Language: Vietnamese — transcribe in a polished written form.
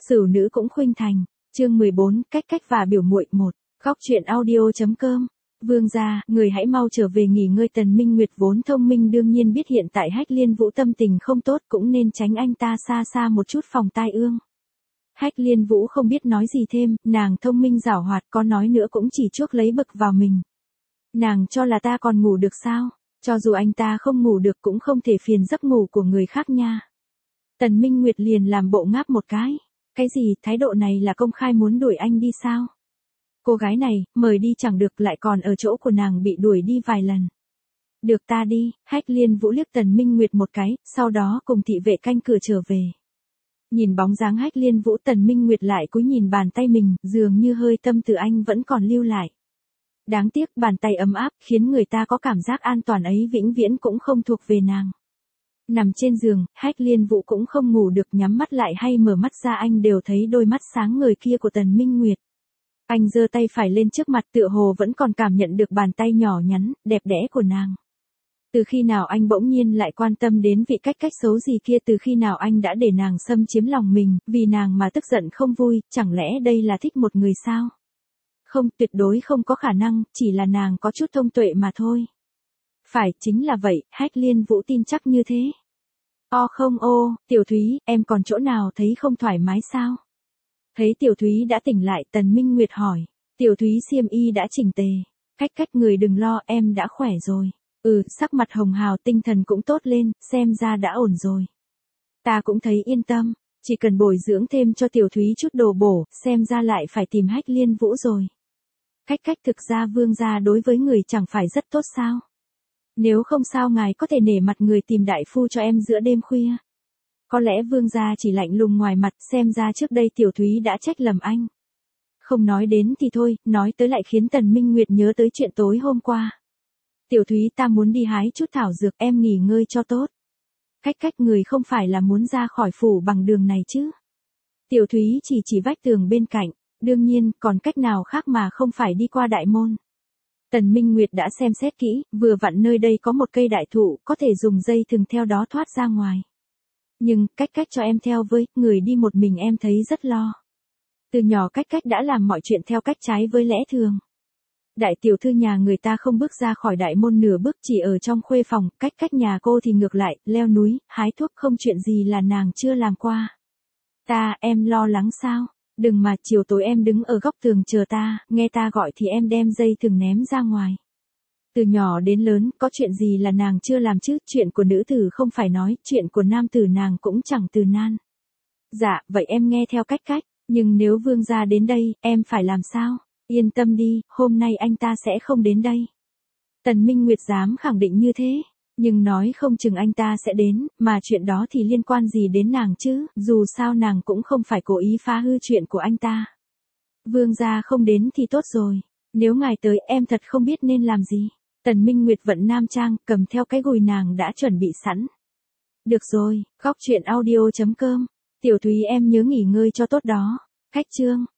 Sửu nữ cũng khuynh thành. Chương 14, cách cách và biểu muội 1. Góc truyện audio.com. Vương gia, người hãy mau trở về nghỉ ngơi. Tần Minh Nguyệt vốn thông minh đương nhiên biết hiện tại Hách Liên Vũ tâm tình không tốt, cũng nên tránh anh ta xa xa một chút phòng tai ương. Hách Liên Vũ không biết nói gì thêm, nàng thông minh giảo hoạt, có nói nữa cũng chỉ chuốc lấy bực vào mình. Nàng cho là ta còn ngủ được sao? Cho dù anh ta không ngủ được cũng không thể phiền giấc ngủ của người khác nha. Tần Minh Nguyệt liền làm bộ ngáp một cái. Cái gì, thái độ này là công khai muốn đuổi anh đi sao? Cô gái này, mời đi chẳng được lại còn ở chỗ của nàng bị đuổi đi vài lần. Được ta đi, Hách Liên Vũ liếc Tần Minh Nguyệt một cái, sau đó cùng thị vệ canh cửa trở về. Nhìn bóng dáng Hách Liên Vũ, Tần Minh Nguyệt lại cúi nhìn bàn tay mình, dường như hơi tâm từ anh vẫn còn lưu lại. Đáng tiếc bàn tay ấm áp, khiến người ta có cảm giác an toàn ấy vĩnh viễn cũng không thuộc về nàng. Nằm trên giường, Hách Liên Vũ cũng không ngủ được, nhắm mắt lại hay mở mắt ra anh đều thấy đôi mắt sáng ngời kia của Tần Minh Nguyệt. Anh giơ tay phải lên trước mặt tựa hồ vẫn còn cảm nhận được bàn tay nhỏ nhắn, đẹp đẽ của nàng. Từ khi nào anh bỗng nhiên lại quan tâm đến vị cách cách xấu gì kia, từ khi nào anh đã để nàng xâm chiếm lòng mình, vì nàng mà tức giận không vui, chẳng lẽ đây là thích một người sao? Không, tuyệt đối không có khả năng, chỉ là nàng có chút thông tuệ mà thôi. Phải, chính là vậy, Hách Liên Vũ tin chắc như thế. Không Tiểu Thúy, em còn chỗ nào thấy không thoải mái sao? Thấy Tiểu Thúy đã tỉnh lại, Tần Minh Nguyệt hỏi. Tiểu Thúy xiêm y đã chỉnh tề. Cách người đừng lo, em đã khỏe rồi. Sắc mặt hồng hào, tinh thần cũng tốt lên, xem ra đã ổn rồi. Ta cũng thấy yên tâm, chỉ cần bồi dưỡng thêm cho Tiểu Thúy chút đồ bổ, xem ra lại phải tìm Hách Liên Vũ rồi. Cách thực ra vương gia đối với người chẳng phải rất tốt sao? Nếu không sao ngài có thể nể mặt người tìm đại phu cho em giữa đêm khuya. Có lẽ vương gia chỉ lạnh lùng ngoài mặt, xem ra trước đây Tiểu Thúy đã trách lầm anh. Không nói đến thì thôi, nói tới lại khiến Tần Minh Nguyệt nhớ tới chuyện tối hôm qua. Tiểu Thúy, ta muốn đi hái chút thảo dược, em nghỉ ngơi cho tốt. Cách người không phải là muốn ra khỏi phủ bằng đường này chứ? Tiểu Thúy chỉ vách tường bên cạnh, đương nhiên, còn cách nào khác mà không phải đi qua đại môn. Tần Minh Nguyệt đã xem xét kỹ, vừa vặn nơi đây có một cây đại thụ, có thể dùng dây thừng theo đó thoát ra ngoài. Nhưng, cách cho em theo với, người đi một mình em thấy rất lo. Từ nhỏ cách đã làm mọi chuyện theo cách trái với lẽ thường. Đại tiểu thư nhà người ta không bước ra khỏi đại môn nửa bước, chỉ ở trong khuê phòng, cách nhà cô thì ngược lại, leo núi, hái thuốc, không chuyện gì là nàng chưa làm qua. Em lo lắng sao? Đừng mà, chiều tối em đứng ở góc tường chờ ta, nghe ta gọi thì em đem dây thừng ném ra ngoài. Từ nhỏ đến lớn, có chuyện gì là nàng chưa làm chứ, chuyện của nữ tử không phải nói, chuyện của nam tử nàng cũng chẳng từ nan. Dạ, vậy em nghe theo cách, nhưng nếu vương gia đến đây, em phải làm sao? Yên tâm đi, hôm nay anh ta sẽ không đến đây. Tần Minh Nguyệt dám khẳng định như thế, nhưng nói không chừng anh ta sẽ đến, mà chuyện đó thì liên quan gì đến nàng chứ, dù sao nàng cũng không phải cố ý phá hư chuyện của anh ta. Vương gia không đến thì tốt rồi, nếu ngài tới em thật không biết nên làm gì. Tần Minh Nguyệt vận nam trang, cầm theo cái gùi nàng đã chuẩn bị sẵn. Được rồi, góc truyện audio.com. Tiểu Thúy em nhớ nghỉ ngơi cho tốt đó. Khách chương.